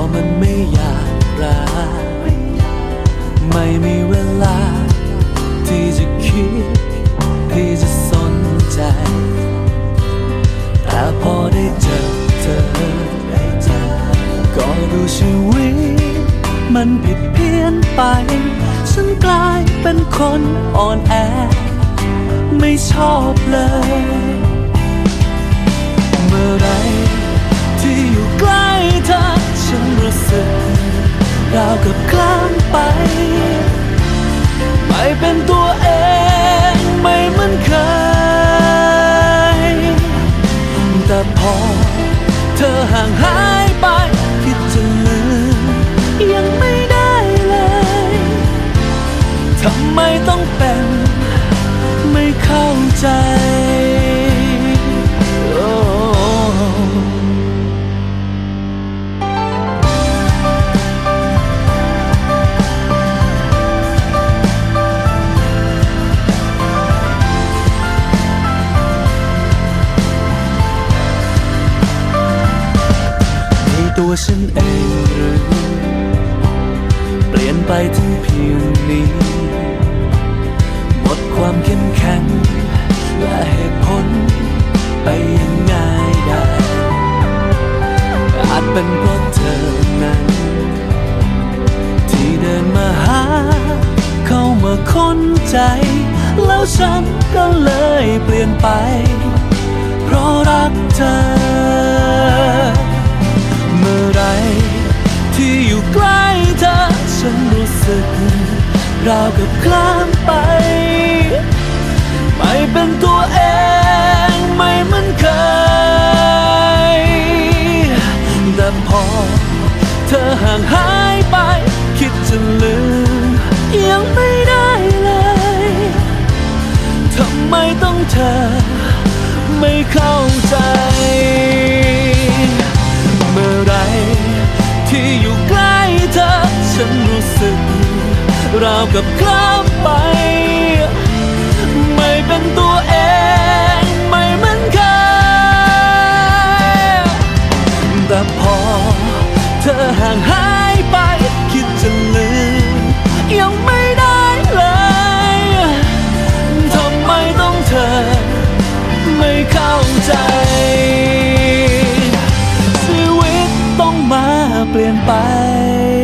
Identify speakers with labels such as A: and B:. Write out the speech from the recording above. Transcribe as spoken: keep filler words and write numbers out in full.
A: มันไม่อยากรักไม่มีเวลาที่จะคิดที่จะสนใจแต่พอได้เจอเธอได้เจอก็ดูชีวิตมันผิดเพี้ยนไปฉันกลายเป็นคนอ่อนแอไม่ชอบเลยเมื่อไรที่อยู่ใกล้เธอฉันรู้สึกราวกับคลางไปไม่เป็นตัวเองไม่เหมือนเคยแต่พอเธอห่างหายไปคิดจะลืมยังไม่ได้เลยทำไมต้องเป็นไม่เข้าใจตัวฉันเองหรือเปลี่ยนไปถึงเพียงนี้หมดความเข้มแข็งและเหตุผลไปยังง่ายได้อาจเป็นเพราะเธอนั้นที่เดินมาหาเข้ามาค้นใจแล้วฉันก็เลยเปลี่ยนไปเพราะรักเธอเมื่อไรที่อยู่ใกล้เธอฉันรู้สึกราวกับคลางไปไม่เป็นตัวเองไม่เหมือนเคยแต่พอเธอห่างหายไปคิดจะลืมยังไม่ได้เลยทำไมต้องเธอไม่เข้าใจเมื่อไรที่อยู่ใกล้เธอฉันรู้สึกราวกับคลางไปไม่เป็นตัวเองไม่เหมือนเคยแต่พอเธอห่างหายไปคิดจะลืมยังไม่ได้เลยทำไมต้องเธอไม่เข้าใจชีวิตต้องมาเปลี่ยนไป